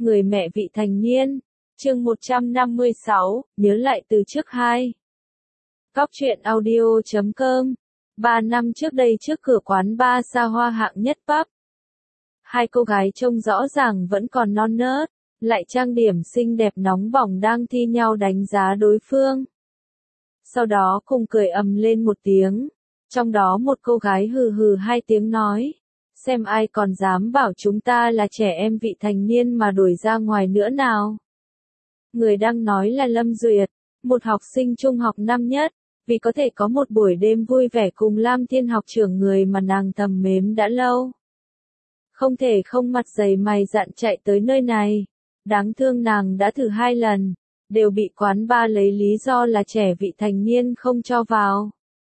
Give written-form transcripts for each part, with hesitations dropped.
Người mẹ vị thành niên. Chương 156, nhớ lại từ trước 2. Cóc truyện audio.com. 3 năm trước đây trước cửa quán bar xa hoa hạng nhất pub. Hai cô gái trông rõ ràng vẫn còn non nớt, lại trang điểm xinh đẹp nóng bỏng đang thi nhau đánh giá đối phương. Sau đó cùng cười ầm lên một tiếng, trong đó một cô gái hừ hừ hai tiếng nói, xem ai còn dám bảo chúng ta là trẻ em vị thành niên mà đuổi ra ngoài nữa nào. Người đang nói là Lâm Duyệt, một học sinh trung học năm nhất, vì có thể có một buổi đêm vui vẻ cùng Lam Thiên học trưởng người mà nàng thầm mến đã lâu. Không thể không mặt dày mày dạn chạy tới nơi này. Đáng thương nàng đã thử 2 lần, đều bị quán bar lấy lý do là trẻ vị thành niên không cho vào.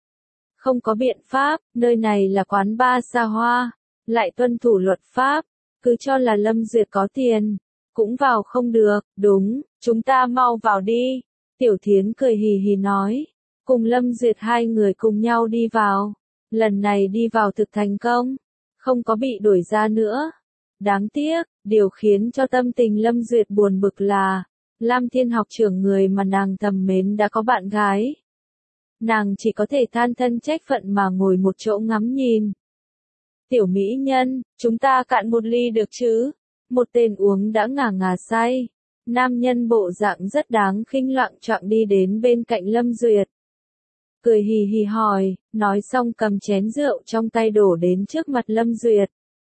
Không có biện pháp, nơi này là quán bar xa hoa, lại tuân thủ luật pháp, cứ cho là Lâm Duyệt có tiền, cũng vào không được. Đúng, chúng ta mau vào đi. Tiểu Thiến cười hì hì nói, cùng Lâm Duyệt hai người cùng nhau đi vào. Lần này đi vào thực thành công, không có bị đuổi ra nữa. Đáng tiếc, điều khiến cho tâm tình Lâm Duyệt buồn bực là, Lam Thiên học trưởng người mà nàng thầm mến đã có bạn gái. Nàng chỉ có thể than thân trách phận mà ngồi một chỗ ngắm nhìn. Tiểu mỹ nhân, chúng ta cạn một ly được chứ? Một tên uống đã ngà ngà say. Nam nhân bộ dạng rất đáng khinh loạng choạng đi đến bên cạnh Lâm Duyệt. Cười hì hì hỏi, nói xong cầm chén rượu trong tay đổ đến trước mặt Lâm Duyệt.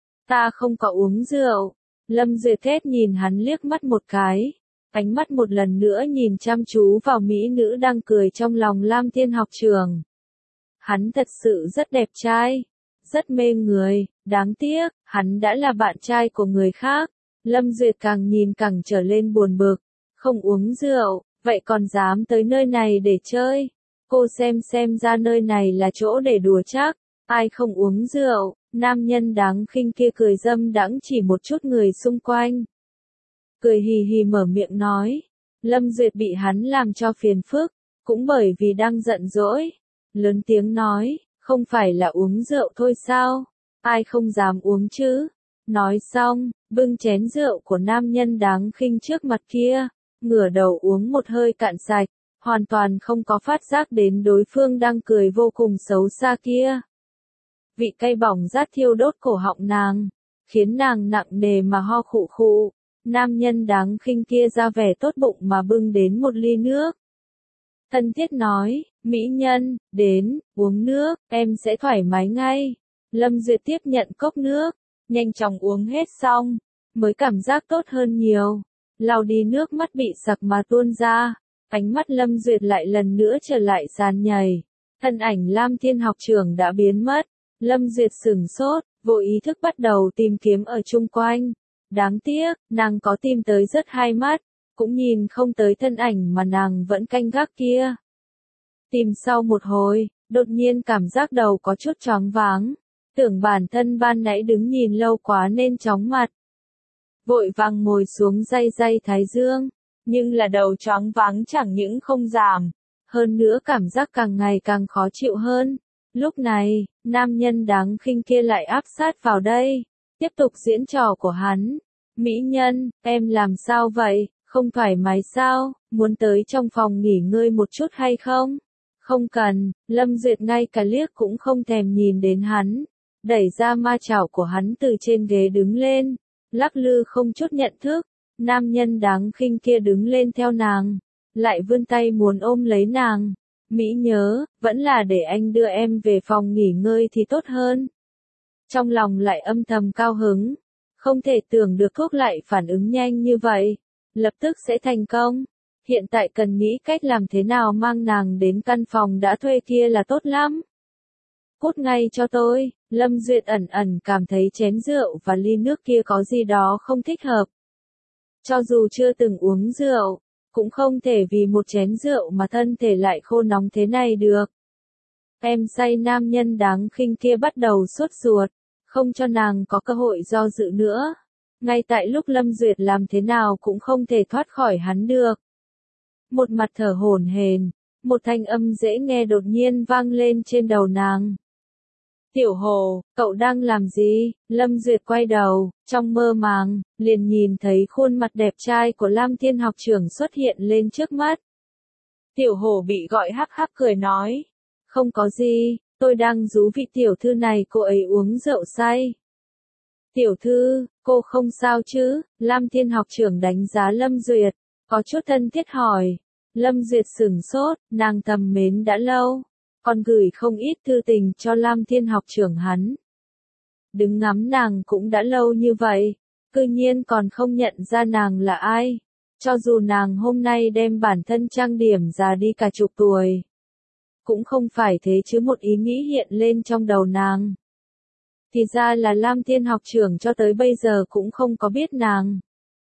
Ta không có uống rượu. Lâm Duyệt thét nhìn hắn liếc mắt một cái. Ánh mắt một lần nữa nhìn chăm chú vào mỹ nữ đang cười trong lòng Lam Thiên học trưởng. Hắn thật sự rất đẹp trai, rất mê người, đáng tiếc, hắn đã là bạn trai của người khác. Lâm Duyệt càng nhìn càng trở lên buồn bực, không uống rượu, vậy còn dám tới nơi này để chơi. Cô xem ra nơi này là chỗ để đùa chắc, ai không uống rượu. Nam nhân đáng khinh kia cười dâm đãng chỉ một chút người xung quanh. Cười hì hì mở miệng nói. Lâm Duyệt bị hắn làm cho phiền phức, cũng bởi vì đang giận dỗi. Lớn tiếng nói, không phải là uống rượu thôi sao? Ai không dám uống chứ? Nói xong, bưng chén rượu của nam nhân đáng khinh trước mặt kia, ngửa đầu uống một hơi cạn sạch, hoàn toàn không có phát giác đến đối phương đang cười vô cùng xấu xa kia. Vị cay bỏng rát thiêu đốt cổ họng nàng, khiến nàng nặng nề mà ho khụ khụ. Nam nhân đáng khinh kia ra vẻ tốt bụng mà bưng đến một ly nước. Thân thiết nói, mỹ nhân, đến, uống nước, em sẽ thoải mái ngay. Lâm Duyệt tiếp nhận cốc nước, nhanh chóng uống hết xong, mới cảm giác tốt hơn nhiều. Lau đi nước mắt bị sặc mà tuôn ra, ánh mắt Lâm Duyệt lại lần nữa trở lại sàn nhảy. Thân ảnh Lam Thiên học trưởng đã biến mất. Lâm Duyệt sửng sốt, vô ý thức bắt đầu tìm kiếm ở chung quanh. Đáng tiếc, nàng có tìm tới rất hai mắt, cũng nhìn không tới thân ảnh mà nàng vẫn canh gác kia. Tìm sau một hồi, đột nhiên cảm giác đầu có chút choáng váng, tưởng bản thân ban nãy đứng nhìn lâu quá nên chóng mặt. Vội vàng ngồi xuống day thái dương, nhưng là đầu choáng váng chẳng những không giảm, hơn nữa cảm giác càng ngày càng khó chịu hơn. Lúc này, nam nhân đáng khinh kia lại áp sát vào đây, tiếp tục diễn trò của hắn. Mỹ nhân, em làm sao vậy, không thoải mái sao, muốn tới trong phòng nghỉ ngơi một chút hay không? Không cần. Lâm Duyệt ngay cả liếc cũng không thèm nhìn đến hắn, đẩy ra ma chảo của hắn từ trên ghế đứng lên, lắc lư không chút nhận thức. Nam nhân đáng khinh kia đứng lên theo nàng, lại vươn tay muốn ôm lấy nàng. Mỹ nhớ, vẫn là để anh đưa em về phòng nghỉ ngơi thì tốt hơn. Trong lòng lại âm thầm cao hứng, không thể tưởng được thuốc lại phản ứng nhanh như vậy, lập tức sẽ thành công. Hiện tại cần nghĩ cách làm thế nào mang nàng đến căn phòng đã thuê kia là tốt lắm. Cút ngay cho tôi. Lâm Duyệt ẩn ẩn cảm thấy chén rượu và ly nước kia có gì đó không thích hợp. Cho dù chưa từng uống rượu, cũng không thể vì một chén rượu mà thân thể lại khô nóng thế này được. Em say. Nam nhân đáng khinh kia bắt đầu sốt ruột, không cho nàng có cơ hội do dự nữa. Ngay tại lúc Lâm Duyệt làm thế nào cũng không thể thoát khỏi hắn được. Một mặt thở hổn hển, một thanh âm dễ nghe đột nhiên vang lên trên đầu nàng. Tiểu Hồ, cậu đang làm gì? Lâm Duyệt quay đầu, trong mơ màng, liền nhìn thấy khuôn mặt đẹp trai của Lam Thiên học trưởng xuất hiện lên trước mắt. Tiểu Hồ bị gọi hắc hắc cười nói. Không có gì, tôi đang rú vị tiểu thư này cô ấy uống rượu say. Tiểu thư, cô không sao chứ? Lam Thiên học trưởng đánh giá Lâm Duyệt, có chút thân thiết hỏi. Lâm Duyệt sửng sốt, nàng thầm mến đã lâu, còn gửi không ít thư tình cho Lam Thiên học trưởng hắn. Đứng ngắm nàng cũng đã lâu như vậy, cư nhiên còn không nhận ra nàng là ai. Cho dù nàng hôm nay đem bản thân trang điểm già đi cả chục tuổi, cũng không phải thế chứ, một ý nghĩ hiện lên trong đầu nàng. Thì ra là Lam Thiên học trưởng cho tới bây giờ cũng không có biết nàng.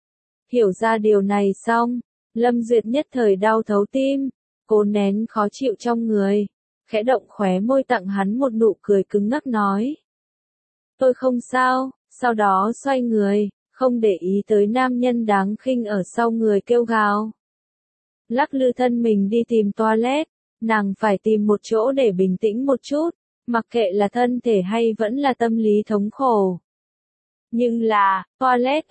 Hiểu ra điều này xong, Lâm Duyệt nhất thời đau thấu tim, cố nén khó chịu trong người, khẽ động khóe môi tặng hắn một nụ cười cứng ngắc nói. Tôi không sao, sau đó xoay người, không để ý tới nam nhân đáng khinh ở sau người kêu gào. Lắc lư thân mình đi tìm toilet, nàng phải tìm một chỗ để bình tĩnh một chút, mặc kệ là thân thể hay vẫn là tâm lý thống khổ. Nhưng là, toilet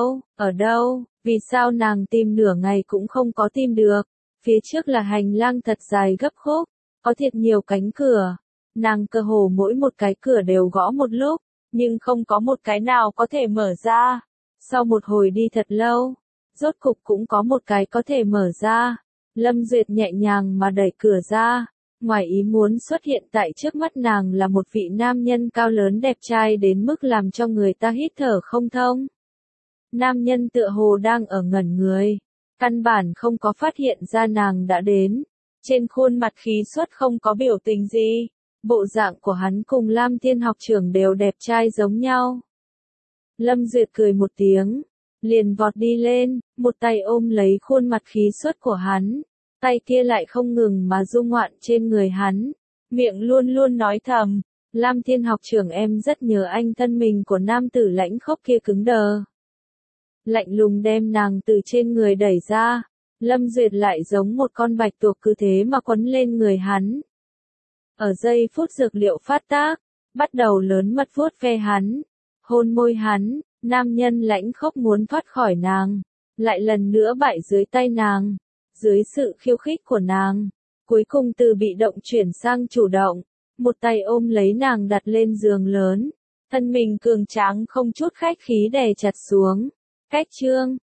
ở đâu, vì sao nàng tìm nửa ngày cũng không có tìm được, phía trước là hành lang thật dài gấp khúc, có thiệt nhiều cánh cửa, nàng cơ hồ mỗi một cái cửa đều gõ một lúc, nhưng không có một cái nào có thể mở ra. Sau một hồi đi thật lâu, rốt cục cũng có một cái có thể mở ra. Lâm Duyệt nhẹ nhàng mà đẩy cửa ra, ngoài ý muốn xuất hiện tại trước mắt nàng là một vị nam nhân cao lớn đẹp trai đến mức làm cho người ta hít thở không thông. Nam nhân tựa hồ đang ở ngẩn người, căn bản không có phát hiện ra nàng đã đến. Trên khuôn mặt khí xuất không có biểu tình gì, bộ dạng của hắn cùng Lam Thiên học trưởng đều đẹp trai giống nhau. Lâm Duyệt cười một tiếng, liền vọt đi lên, một tay ôm lấy khuôn mặt khí xuất của hắn, tay kia lại không ngừng mà du ngoạn trên người hắn, miệng luôn luôn nói thầm, Lam Thiên học trưởng em rất nhớ anh. Thân mình của nam tử lãnh khốc kia cứng đờ, lạnh lùng đem nàng từ trên người đẩy ra, Lâm Duyệt lại giống một con bạch tuộc cứ thế mà quấn lên người hắn. Ở giây phút dược liệu phát tác, bắt đầu lớn mật vuốt ve hắn, hôn môi hắn, nam nhân lãnh khốc muốn thoát khỏi nàng, lại lần nữa bại dưới tay nàng, dưới sự khiêu khích của nàng, cuối cùng từ bị động chuyển sang chủ động, một tay ôm lấy nàng đặt lên giường lớn, thân mình cường tráng không chút khách khí đè chặt xuống. Cách chương